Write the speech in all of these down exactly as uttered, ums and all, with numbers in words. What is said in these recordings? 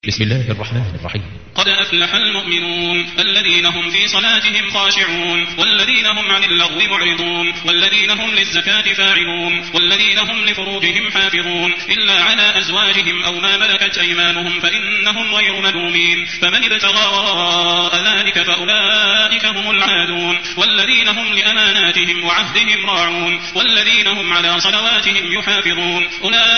بسم الله الرحمن الرحيم. قد أفلح المؤمنون الذين هم في صلاتهم خاشعون والذين هم عن اللغو معرضون والذين هم للزكاة فاعلون والذين هم لفروجهم حافظون إلا على أزواجهم أو ما ملكت أيمانهم فإنهم غير ملومين فمن ابتغى وراء ذلك فأولئك هم العادون والذين هم لأماناتهم وعهدهم راعون والذين هم على صلواتهم يحافظون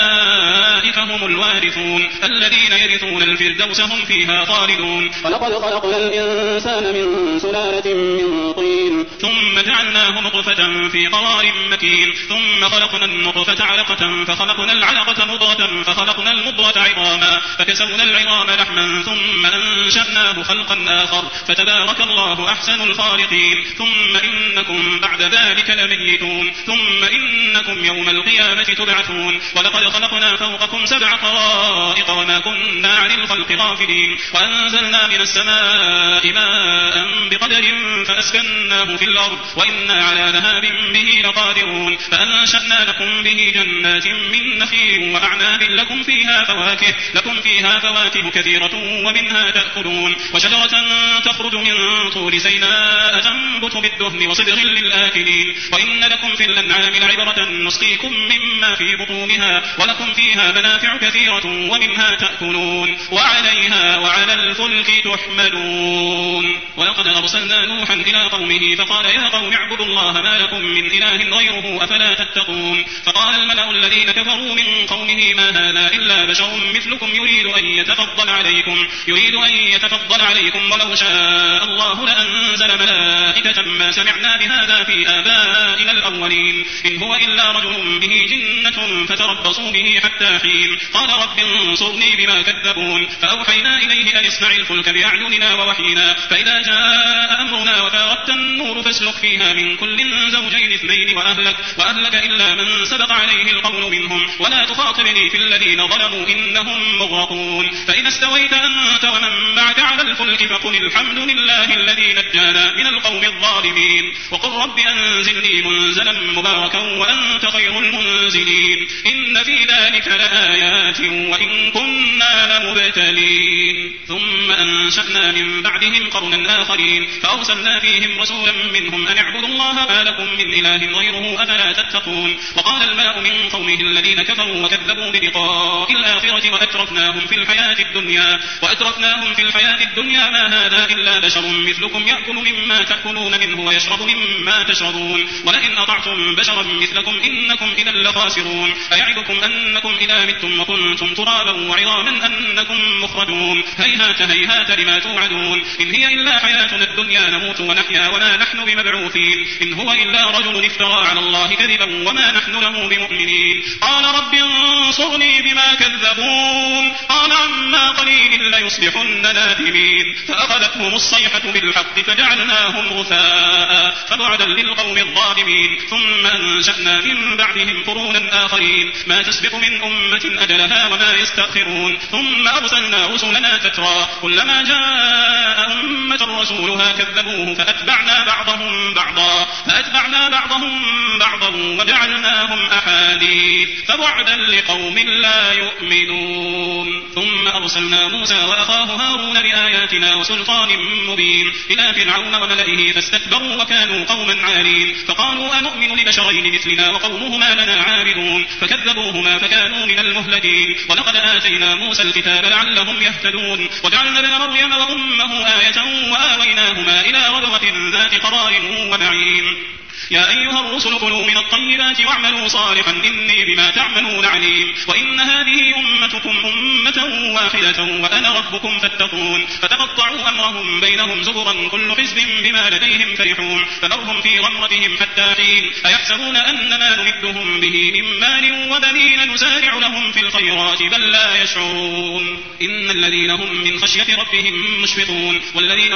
أولئك هم الوارثون الذين يرثون الفردوس هم فيها خالدون. ولقد خلقنا الإنسان من سلالة من طين ثم جعلناه نطفة في قرار مكين ثم خلقنا النطفة علقة فخلقنا العلقة مضغة فخلقنا المضغة عظاما فكسونا العظام لحما ثم أنشأناه خلقا آخر فتبارك الله أحسن الخالقين. ثم إنكم بعد ذلك لميتون ثم إنكم يوم القيامة تبعثون. ولقد خلقنا فوقكم سبع طرائق وما كنا عن الخلق غافلين وأنزلنا من السماء ماء بقدر فأسكناه في الأرض وإنا على ذهاب به لقادرون فأنشأنا لكم به جنات من نخيل وأعناب لكم فيها فواكه لكم فيها فواكه كثيرة ومنها تأكلون وشجرة تخرج من طور سيناء تنبت بالدهن وصبغ للآكلين وإن لكم في الأنعام لعبرة نسقيكم مما في بطونها ولكم فيها منافع كثيرة ومنها تأكلون وعليها وعلى الفلك تحملون. ولقد أرسلنا نوحا إلى قومه فقال يا قوم اعبدوا الله ما لكم من إله غيره أفلا تتقون. فقال الملأ الذين كفروا من قومه ما هذا إلا بشر مثلكم يريد أن يتفضل عليكم يريد أن يتفضل عليكم ولو شاء الله لأنزل ملائكة ما سمعنا بهذا في آبائنا الأولين إن هو إلا رجل به جنة فتربصوا به حتى حين. قال رب انصرني بما كذبون فأوحينا إليه أن اصنع الفلك بأعيننا ووحينا فإذا جاء أمرنا وفارت النور فاسلك فيها من كل زوجين اثنين وأهلك, وأهلك إلا من سبق عليه القول منهم ولا تخاطبني في الذين ظلموا إنهم مغرقون. فإذا استويت أنت ومن معك على الفلك فقل الحمد لله الذي نجانا من القوم الظالمين وقل رب أنزلني منزلا مباركا وأنت خير المنزلين إن في ذلك لآيات وإن كنا لمبتلين. ثم أنشأنا من بعدهم قرنا آخرين فأرسلنا فيهم رسولا منهم أن اعبدوا الله ما لكم من إله غيره أفلا تتقون. وقال الملأ من قومه الذين كفروا وكذبوا بلقاء الآخرة وأترفناهم في الحياة الدنيا وأترفناهم في الحياة الدنيا ما هذا إلا بشر مثلكم يأكل مما تأكلون منه ويشرب مما تشربون ولئن أطعتم بشرا مثلكم إنكم إذا لخاسرون. أيعدكم أنكم إذا متم وكنتم ترابا وعظاما أنكم مخرجون هيهات هيهات لما توعدون إن هي إلا حياتنا الدنيا نموت ونحيا وما نحن بمبعوثين إن هو إلا رجل افترى على الله كذبا وما نحن له بمؤمنين. قال رب انصرني بما كذبون قال عما قليل ليصبحن نادمين فأخذتهم الصيحة بالحق فجعلناهم غثاء فبعدا للقوم الظالمين. ثم أنشأنا من بعدهم قرونا آخرين ما تسبق من أمة أجلها وما يستأخرون. ثم أرسلنا رسلنا تترى كلما جاء أمة رسولها كذبوه فأتبعنا بعضهم بعضا فأتبعنا بعضهم بعضا وجعلناهم أحاديث فبعدا لقوم لا يؤمنون. ثم أرسلنا موسى وأخاه هارون بآياتنا وسلطان مبين إلى فرعون وملئه فاستكبروا وكانوا قوما عالين فقالوا أنؤمن لبشرين مثلنا وقومهما لنا عابدون فكذبوهما فكانوا من المهلكين. ولقد آتينا موسى الكتاب لعلهم يهتدون وجعلنا ابن مريم وأمه آية وآويناهما إلى ربوة ذات قرار ومعين. يا أيها الرسل كلوا من الطيبات واعملوا صالحا إني بما تعملون عليم. وإن هذه أمتكم أمة واحدة وأنا ربكم فاتقون. فتقطعوا أمرهم بينهم زبرا كل حزب بما لديهم فرحون فذرهم في غمرتهم حتى حين. أيحسبون أن ما نمدهم به من مال وبنين نسارع لهم في الخيرات بل لا يشعرون. إن الذين هم من خشية ربهم مشفقون والذين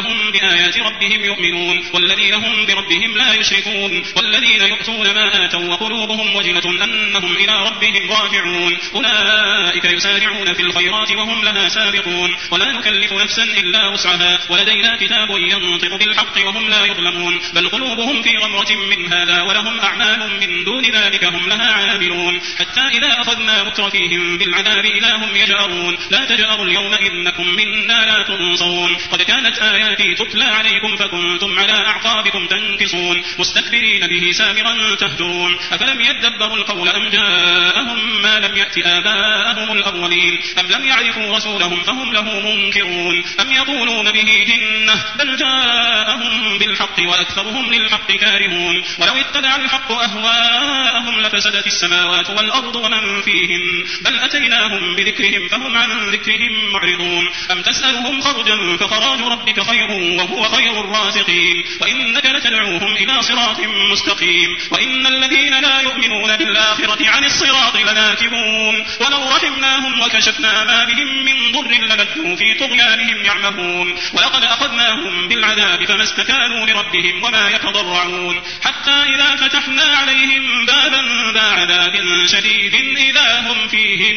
هم بآيات ربهم يؤمنون والذين هم بربهم لا يشركون والذين يؤتون ما آتوا وقلوبهم وجلة أنهم إلى ربهم راجعون أولئك يسارعون في الخيرات وهم لها سابقون ولا نكلف نفسا إلا وسعها ولدينا كتاب ينطق بالحق وهم لا يظلمون بل قلوبهم في غمرة من هذا ولهم أعمال من دون ذلك هم لها عاملون حتى إذا أخذنا مترفيهم بالعذاب إذا هم يجأرون لا تجأروا اليوم إنكم منا لا تنصرون قد كانت آياتي تتلى عليكم فكنتم على أعقابكم تنكصون مستكبرين به سامرا تهجرون أفلم يدبروا القول أم جاءهم ما لم يأت آباءهم الأولين أم لم يعرفوا رسولهم فهم له منكرون أم يقولون به جنة بل جاءهم بالحق وأكثرهم للحق كارهون ولو اتبع الحق أهواءهم لفسدت السماوات والأرض ومن فيهم بل أتيناهم بذكرهم فهم عن ذكرهم معرضون أم تسألهم خرجا فخراج ربك خير وهو خير الرازقين وإنك لتدعوهم إلى صراط مستقيم وإن الذين لا يؤمنون بالآخرة عن الصراط لناكبون ولو رحمناهم وكشفنا ما بهم من ضر للجوا في طغيانهم يعمهون ولقد أخذناهم بالعذاب فما استكانوا لربهم وما يتضرعون حتى إذا فتحنا عليهم بابا ذا عذاب شديد إذا هم فيه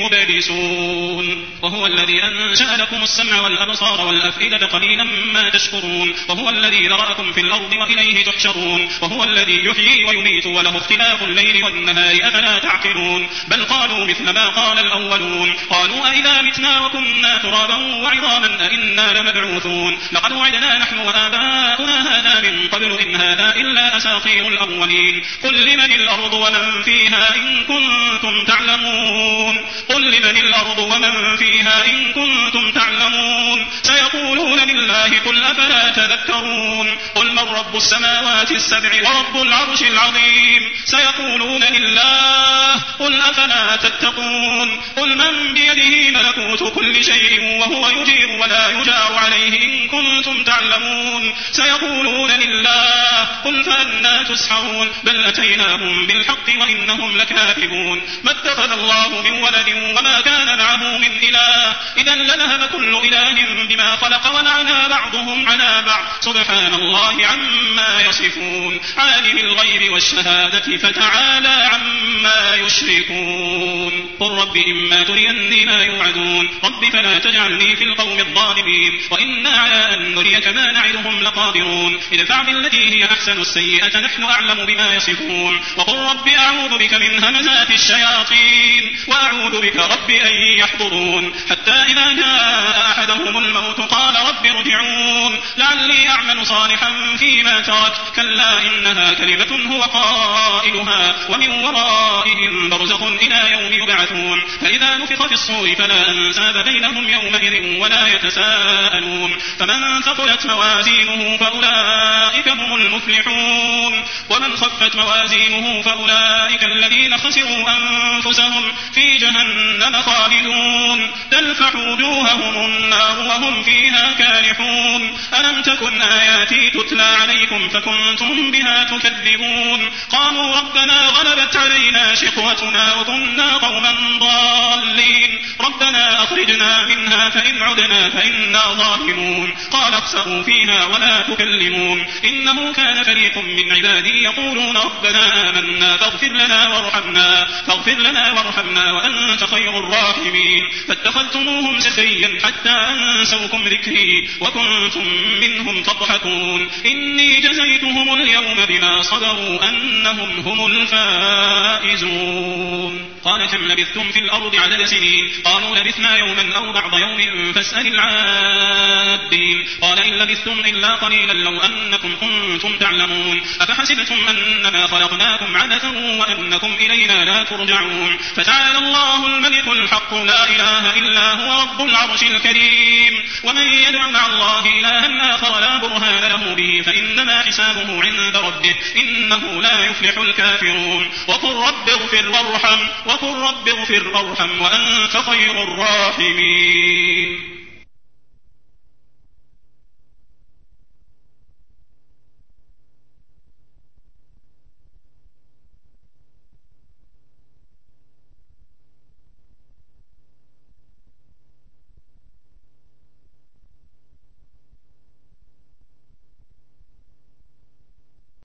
مبلسون وهو الذي أنشأ لكم السمع والأبصار والأفئدة قليلا ما تشكرون وهو الذي ذرأكم في الأرض وإليه تحشرون وهو الذي يحيي ويميت وله اختلاف الليل والنهار أفلا تعقلون بل قالوا مثل ما قال الأولون قالوا أئذا متنا وكنا ترابا وعظاما أئنا لمبعوثون لقد وعدنا نحن وآباؤنا هذا من قبل إن هذا إلا أساطير الأولين قل لمن الأرض ومن فيها إن كنتم تعلمون قل لمن الأرض ومن فيها إن كنتم تعلمون سيقولون لله قل أفلا تذكرون قل من رب السماوات السبع ورب العرش العظيم سيقولون لله قل أفلا تتقون قل من بيده ملكوت كل شيء وهو يجير ولا يجار عليه إن كنتم تعلمون سيقولون لله قل فأنا تسحرون بل أتيناهم بالحق وإنهم لكاذبون ما اتخذ الله من ولد وما كان معه من إله إذا لذهب كل إله بما خلق ولعنا بعضهم على بعض سبحان الله عما يصفون عالم الغيب والشهادة فتعالى عما يشركون قل رب إما تريني ما يوعدون رب فلا تجعلني في القوم الظالمين وإنا على أن نريك ما نعدهم لقادرون ادفع بالتي هي أحسن السيئة نحن أعلم بما يصفون وقل رب أعوذ بك من همزات الشياطين وأعوذ بك رب أن يحضرون حتى إذا جاء أحدهم الموت قال رب ارجعون لعلي أعمل صالحا فيما ترك كلا إنها كلمة هو قائلها ومن ورائهم برزخ إلى يوم يبعثون فإذا نفخ في الصور فلا أنساب بينهم يومئذ ولا يتساءلون فمن ثقلت موازينه فأولئك هم المفلحون ومن خفت موازينه فأولئك الذين خسروا أنفسهم في جهنم خالدون تلفح وجوههم النار وهم فيها كالحون ألم تكن آياتي تتلى عليكم فكنتم بها تكذبون قالوا ربنا غلبت علينا شقوتنا وكنا قوما ضالين ربنا أخرجنا منها فإن عدنا فإنا ظالمون قال اخسئوا فيها ولا تكلمون إنه كان فريق من عبادي يقولون ربنا آمنا فاغفر لنا وارحمنا فاغفر لنا وارحمنا وأنت خير الراحمين فاتخذتموهم سخريا حتى أنسوكم ذكري وكنتم منهم تضحكون إني جزيتهم اليوم بما صبروا أنهم هم الفائزون قال كم لبثتم في الأرض عدد سنين قالوا لبثنا يوما أو بعض يوم فاسأل العادين قال إن لبثتم إلا قليلا لو أنكم كنتم تعلمون أفحسبتم أنما خلقناكم عبثا وأنكم إلينا لا ترجعون فتعالى الله الملك الحق لا إله إلا هو رب العرش الكريم ومن يدع مع الله إلها آخر لا برهان له به فإنما حسابه عند ربه إنه لا يفلح الكافرون وقل رب اغفر وارحم وقل رب اغفر وارحم وأنت خير الراحمين